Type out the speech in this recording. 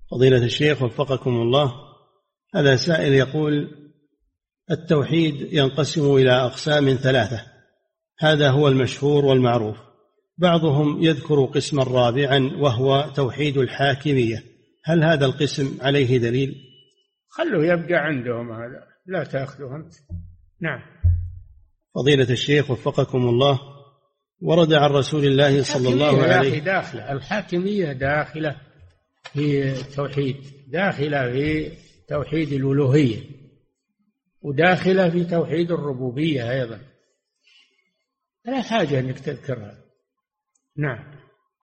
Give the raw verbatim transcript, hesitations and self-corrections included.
فضيلة الشيخ وفقكم الله، هذا سائل يقول: التوحيد ينقسم إلى أقسام ثلاثة، هذا هو المشهور والمعروف، بعضهم يذكر قسما رابعا وهو توحيد الحاكمية، هل هذا القسم عليه دليل؟ خلوا يبقى عندهم هذا، لا تأخذوا أنت. نعم. فضيلة الشيخ وفقكم الله، ورد عن رسول الله صلى الله عليه وسلم داخلة الحاكمية داخلة في توحيد، داخلة في توحيد الألوهية، وداخلة في توحيد الربوبية أيضا، لا حاجة أنك تذكرها. نعم.